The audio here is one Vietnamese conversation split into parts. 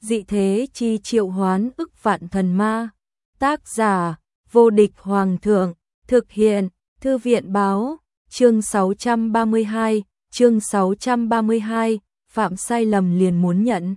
dị thế chi triệu hoán ức vạn thần ma. Tác giả, vô địch hoàng thượng, thực hiện, thư viện báo, chương 632, phạm sai lầm liền muốn nhận.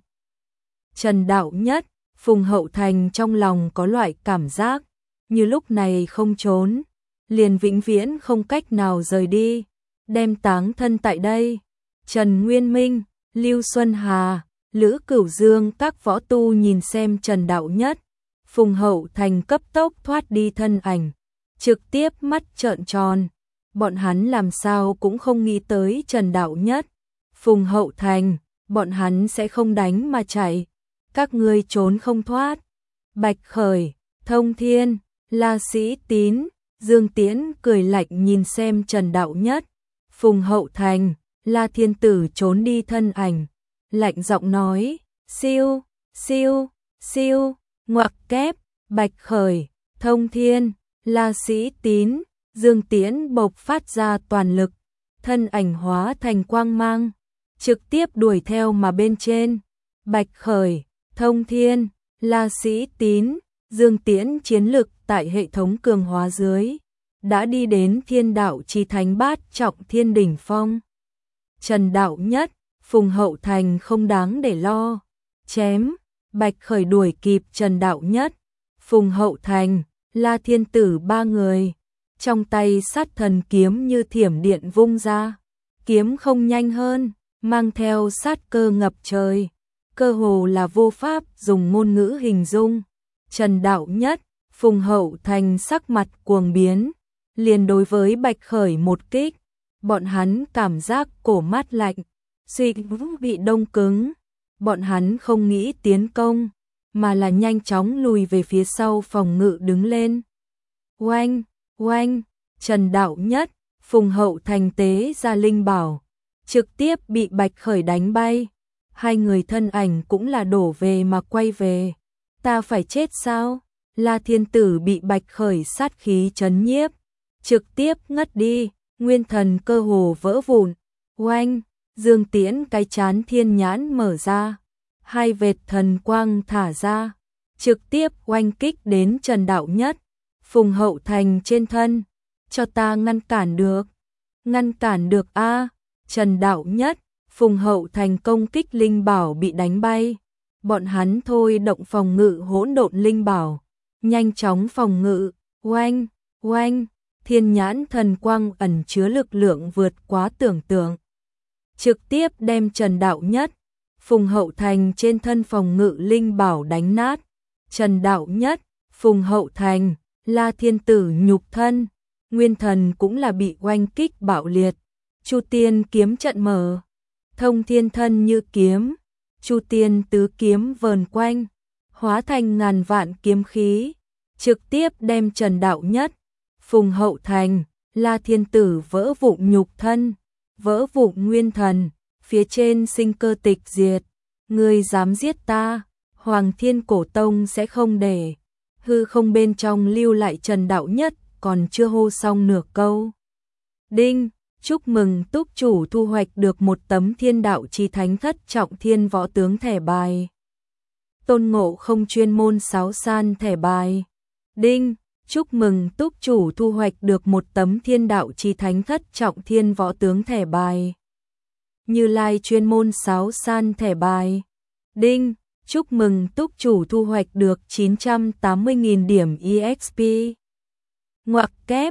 Trần Đạo Nhất, Phùng Hậu Thành trong lòng có loại cảm giác, như lúc này không trốn, liền vĩnh viễn không cách nào rời đi, đem táng thân tại đây. Trần Nguyên Minh, Lưu Xuân Hà, Lữ Cửu Dương các võ tu nhìn xem Trần Đạo Nhất, Phùng Hậu Thành cấp tốc thoát đi thân ảnh, trực tiếp mắt trợn tròn. Bọn hắn làm sao cũng không nghĩ tới Trần Đạo Nhất, Phùng Hậu Thành, bọn hắn sẽ không đánh mà chạy. Các ngươi trốn không thoát. Bạch Khởi, Thông Thiên, La Sĩ Tín, Dương Tiễn cười lạnh nhìn xem Trần Đạo Nhất, Phùng Hậu Thành, La Thiên Tử trốn đi thân ảnh, lạnh giọng nói, siêu, siêu, siêu, ngoặc kép, Bạch Khởi, Thông Thiên, La Sĩ Tín, Dương Tiễn bộc phát ra toàn lực, thân ảnh hóa thành quang mang, trực tiếp đuổi theo mà bên trên. Bạch Khởi, Thông Thiên, La Sĩ Tín, Dương Tiễn chiến lực tại hệ thống cường hóa dưới, đã đi đến Thiên Đạo Chí Thánh Bát Trọng Thiên đỉnh phong. Trần Đạo Nhất, Phùng Hậu Thành không đáng để lo, chém. Bạch Khởi đuổi kịp Trần Đạo Nhất, Phùng Hậu Thành, La Thiên Tử ba người, trong tay sát thần kiếm như thiểm điện vung ra, kiếm không nhanh hơn, mang theo sát cơ ngập trời, cơ hồ là vô pháp dùng ngôn ngữ hình dung. Trần Đạo Nhất, Phùng Hậu Thành sắc mặt cuồng biến, liền đối với Bạch Khởi một kích, bọn hắn cảm giác cổ mát lạnh, suy bị đông cứng, bọn hắn không nghĩ tiến công, mà là nhanh chóng lùi về phía sau phòng ngự đứng lên. Oanh, oanh, Trần Đạo Nhất, Phùng Hậu Thành tế ra linh bảo, trực tiếp bị Bạch Khởi đánh bay. Hai người thân ảnh cũng là đổ về mà quay về. Ta phải chết sao? La Thiên Tử bị Bạch Khởi sát khí chấn nhiếp, trực tiếp ngất đi, nguyên thần cơ hồ vỡ vụn. Oanh, Dương Tiễn cái chán thiên nhãn mở ra, hai vệt thần quang thả ra, trực tiếp oanh kích đến Trần Đạo Nhất, Phùng Hậu Thành trên thân. Cho ta ngăn cản được. Ngăn cản được a. Trần Đạo Nhất, Phùng Hậu Thành công kích linh bảo bị đánh bay. Bọn hắn thôi động phòng ngự hỗn độn linh bảo, nhanh chóng phòng ngự. Oanh, oanh, thiên nhãn thần quang ẩn chứa lực lượng vượt quá tưởng tượng, trực tiếp đem Trần Đạo Nhất, Phùng Hậu Thành trên thân phòng ngự linh bảo đánh nát. Trần Đạo Nhất, Phùng Hậu Thành, La Thiên Tử nhục thân, nguyên thần cũng là bị oanh kích bạo liệt. Chu Tiên kiếm trận mở, Thông Thiên thân như kiếm, Chu Tiên tứ kiếm vờn quanh, hóa thành ngàn vạn kiếm khí, trực tiếp đem Trần Đạo Nhất, Phùng Hậu Thành, La Thiên Tử vỡ vụn nhục thân, vỡ vụn nguyên thần, phía trên sinh cơ tịch diệt. Ngươi dám giết ta, Hoàng Thiên Cổ Tông sẽ không để. Hư không bên trong lưu lại Trần Đạo Nhất còn chưa hô xong nửa câu. Đinh, chúc mừng túc chủ thu hoạch được một tấm Thiên Đạo Chí Thánh Thất Trọng Thiên võ tướng thẻ bài. Tôn Ngộ Không chuyên môn sáo san thẻ bài. Đinh, chúc mừng túc chủ thu hoạch được một tấm Thiên Đạo Chí Thánh Thất Trọng Thiên võ tướng thẻ bài. Như Lai chuyên môn sáo san thẻ bài. Đinh, chúc mừng túc chủ thu hoạch được 980.000 điểm EXP. Ngoặc kép,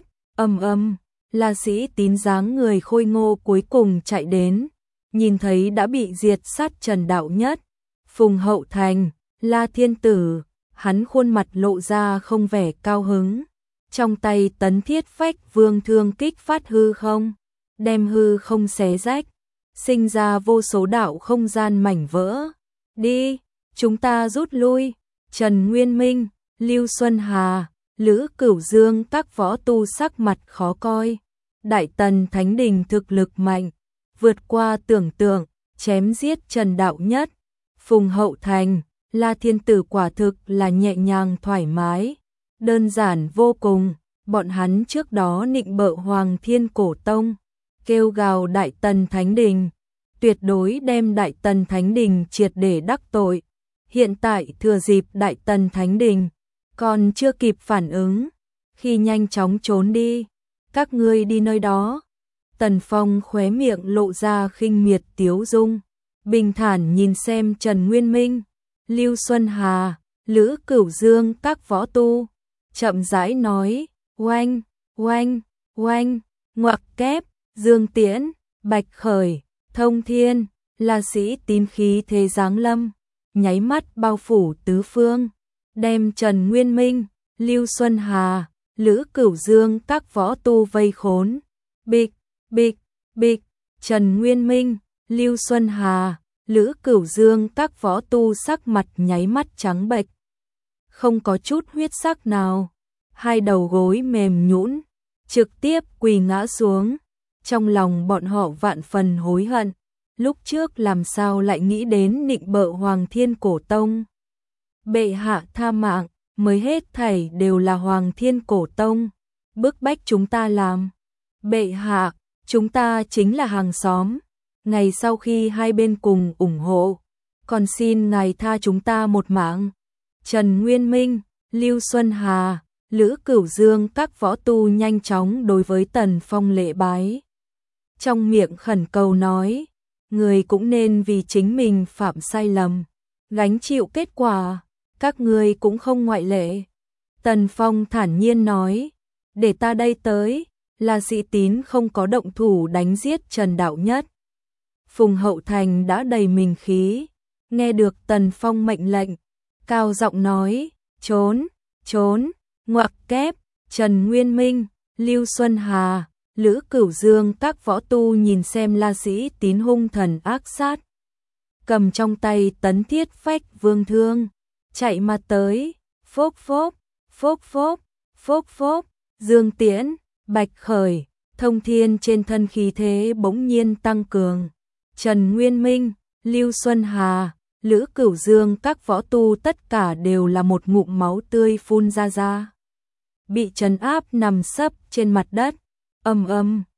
La Sĩ Tín dáng người khôi ngô cuối cùng chạy đến, nhìn thấy đã bị diệt sát Trần Đạo Nhất, Phùng Hậu Thành, La Thiên Tử, hắn khuôn mặt lộ ra không vẻ cao hứng, trong tay tấn thiết phách vương thương kích phát hư không, đem hư không xé rách, sinh ra vô số đạo không gian mảnh vỡ. Đi, chúng ta rút lui. Trần Nguyên Minh, Lưu Xuân Hà, Lữ Cửu Dương các võ tu sắc mặt khó coi. Đại Tần Thánh Đình thực lực mạnh, vượt qua tưởng tượng, chém giết Trần Đạo Nhất, Phùng Hậu Thành, La Thiên Tử quả thực là nhẹ nhàng thoải mái, đơn giản vô cùng. Bọn hắn trước đó nịnh bợ Hoàng Thiên Cổ Tông, kêu gào Đại Tần Thánh Đình, tuyệt đối đem Đại Tần Thánh Đình triệt để đắc tội. hiện tại thừa dịp Đại Tần Thánh Đình, còn chưa kịp phản ứng, khi nhanh chóng trốn đi, các ngươi đi nơi đó. Tần Phong khóe miệng lộ ra khinh miệt tiếu dung, bình thản nhìn xem Trần Nguyên Minh, Lưu Xuân Hà, Lữ Cửu Dương các võ tu, chậm rãi nói, oanh, oanh, oanh, ngoặc kép, Dương Tiễn, Bạch Khởi, Thông Thiên, là sĩ tín khí thế giáng lâm, nháy mắt bao phủ tứ phương, đem Trần Nguyên Minh, Lưu Xuân Hà, Lữ Cửu Dương các võ tu vây khốn. Bịch, bịch, bịch, Trần Nguyên Minh, Lưu Xuân Hà, Lữ Cửu Dương các võ tu sắc mặt nháy mắt trắng bệch, không có chút huyết sắc nào, hai đầu gối mềm nhũn, trực tiếp quỳ ngã xuống. Trong lòng bọn họ vạn phần hối hận, lúc trước làm sao lại nghĩ đến nịnh bợ Hoàng Thiên Cổ Tông. Bệ hạ tha mạng, mới hết thảy đều là Hoàng Thiên Cổ Tông bức bách chúng ta làm. Bệ hạ, chúng ta chính là hàng xóm, ngày sau khi hai bên cùng ủng hộ, còn xin ngài tha chúng ta một mạng. Trần Nguyên Minh, Lưu Xuân Hà, Lữ Cửu Dương các võ tu nhanh chóng đối với Tần Phong lễ bái. Trong miệng khẩn cầu nói, người cũng nên vì chính mình phạm sai lầm, gánh chịu kết quả, các người cũng không ngoại lệ. Tần Phong thản nhiên nói, để ta đây tới, là sĩ tín không có động thủ đánh giết Trần Đạo Nhất. Phùng Hậu Thành đã đầy mình khí, nghe được Tần Phong mệnh lệnh, cao giọng nói, trốn, trốn, ngoặc kép, Trần Nguyên Minh, Lưu Xuân Hà, Lữ Cửu Dương các võ tu nhìn xem La Sĩ Tín hung thần ác sát, cầm trong tay Tấn Thiết Phách Vương Thương, chạy mà tới, phốc phốc, phốc phốc, phốc phốc, Dương Tiễn, Bạch Khởi, Thông Thiên trên thân khí thế bỗng nhiên tăng cường. Trần Nguyên Minh, Lưu Xuân Hà, Lữ Cửu Dương các võ tu tất cả đều là một ngụm máu tươi phun ra. Bị trấn áp nằm sấp trên mặt đất. Ầm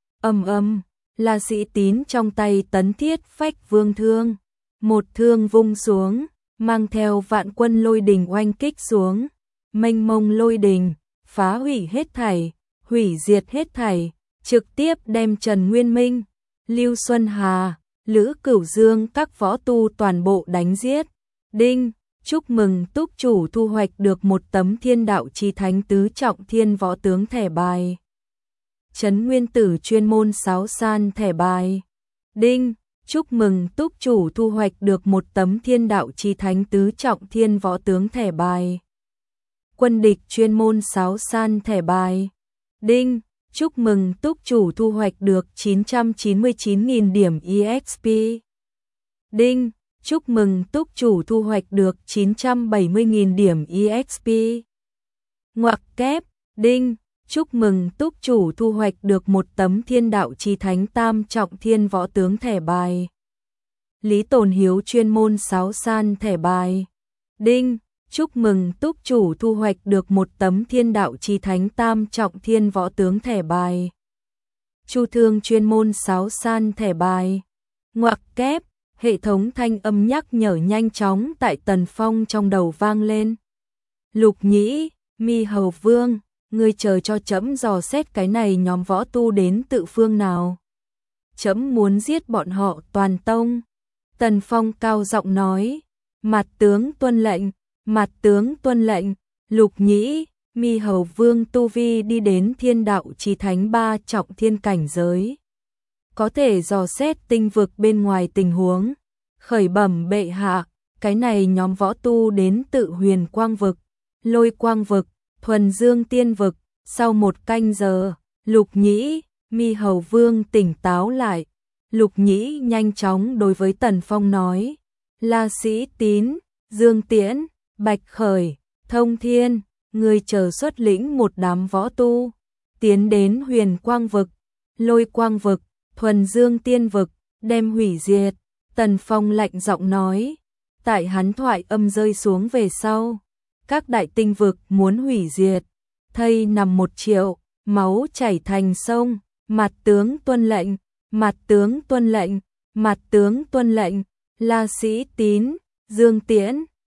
ầm, La Sĩ Tín trong tay Tấn Thiết Phách Vương Thương, một thương vung xuống, mang theo vạn quân lôi đình oanh kích xuống, mênh mông lôi đình, phá hủy hết thảy, hủy diệt hết thảy, trực tiếp đem Trần Nguyên Minh, Lưu Xuân Hà, Lữ Cửu Dương các võ tu toàn bộ đánh giết. Đinh, chúc mừng túc chủ thu hoạch được một tấm Thiên Đạo Chí Thánh tứ trọng thiên võ tướng thẻ bài. Trấn Nguyên Tử chuyên môn 6 san thẻ bài. Đinh, chúc mừng túc chủ thu hoạch được một tấm Thiên Đạo Chí Thánh tứ trọng thiên võ tướng thẻ bài. Quân địch chuyên môn 6 san thẻ bài. Đinh, chúc mừng túc chủ thu hoạch được 999.000 điểm EXP. Đinh, chúc mừng túc chủ thu hoạch được 970.000 điểm EXP. Ngoặc kép, đinh, chúc mừng túc chủ thu hoạch được một tấm Thiên Đạo Chí Thánh tam trọng thiên võ tướng thẻ bài. Lý Tồn Hiếu chuyên môn 6 san thẻ bài. Đinh, chúc mừng túc chủ thu hoạch được một tấm Thiên Đạo Chí Thánh tam trọng thiên võ tướng thẻ bài. Chu Thương chuyên môn 6 san thẻ bài. Ngoặc kép, hệ thống thanh âm nhắc nhở nhanh chóng tại Tần Phong trong đầu vang lên. Lục Nhĩ, Mi Hầu Vương, ngươi chờ cho trẫm dò xét cái này nhóm võ tu đến tự phương nào. Trẫm muốn giết bọn họ toàn tông. Tần Phong cao giọng nói, mặt tướng tuân lệnh, mặt tướng tuân lệnh. Lục Nhĩ, Mi Hầu Vương tu vi đi đến Thiên Đạo Chí Thánh 3 trọng thiên cảnh giới, có thể dò xét tinh vực bên ngoài tình huống. Khởi bẩm bệ hạ, cái này nhóm võ tu đến tự Huyền Quang vực, Lôi Quang vực, Thuần Dương Tiên vực. Sau một canh giờ, Lục Nhĩ, Mi Hầu Vương tỉnh táo lại. Lục Nhĩ nhanh chóng đối với Tần Phong nói, La Sĩ Tín, Dương Tiễn, Bạch Khởi, Thông Thiên, người chờ xuất lĩnh một đám võ tu, tiến đến Huyền Quang vực, Lôi Quang vực, Thuần Dương Tiên vực, đem hủy diệt. Tần Phong lạnh giọng nói, tại hắn thoại âm rơi xuống về sau, các đại tinh vực muốn hủy diệt, thây nằm 1 triệu, máu chảy thành sông. Mặt tướng tuân lệnh, mặt tướng tuân lệnh, mặt tướng tuân lệnh. La Sĩ Tín, Dương Tiễn,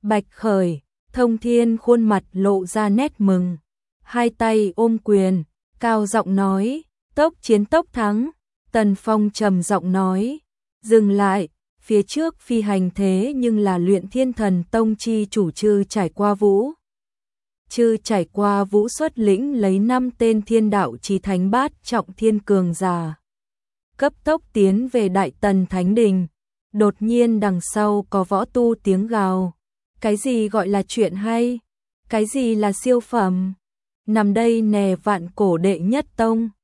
Bạch Khởi, Thông Thiên khuôn mặt lộ ra nét mừng, hai tay ôm quyền, cao giọng nói, tốc chiến tốc thắng. Tần Phong trầm giọng nói, dừng lại, phía trước phi hành thế nhưng là Luyện Thiên Thần Tông chi chủ Trư Trải Qua Vũ. Trư Trải Qua Vũ xuất lĩnh lấy 5 tên thiên đạo chí thánh bát trọng thiên cường giả, cấp tốc tiến về Đại Tần Thánh Đình. Đột nhiên đằng sau có võ tu tiếng gào, cái gì gọi là chuyện hay, cái gì là siêu phẩm, nằm đây nè Vạn Cổ đệ nhất tông.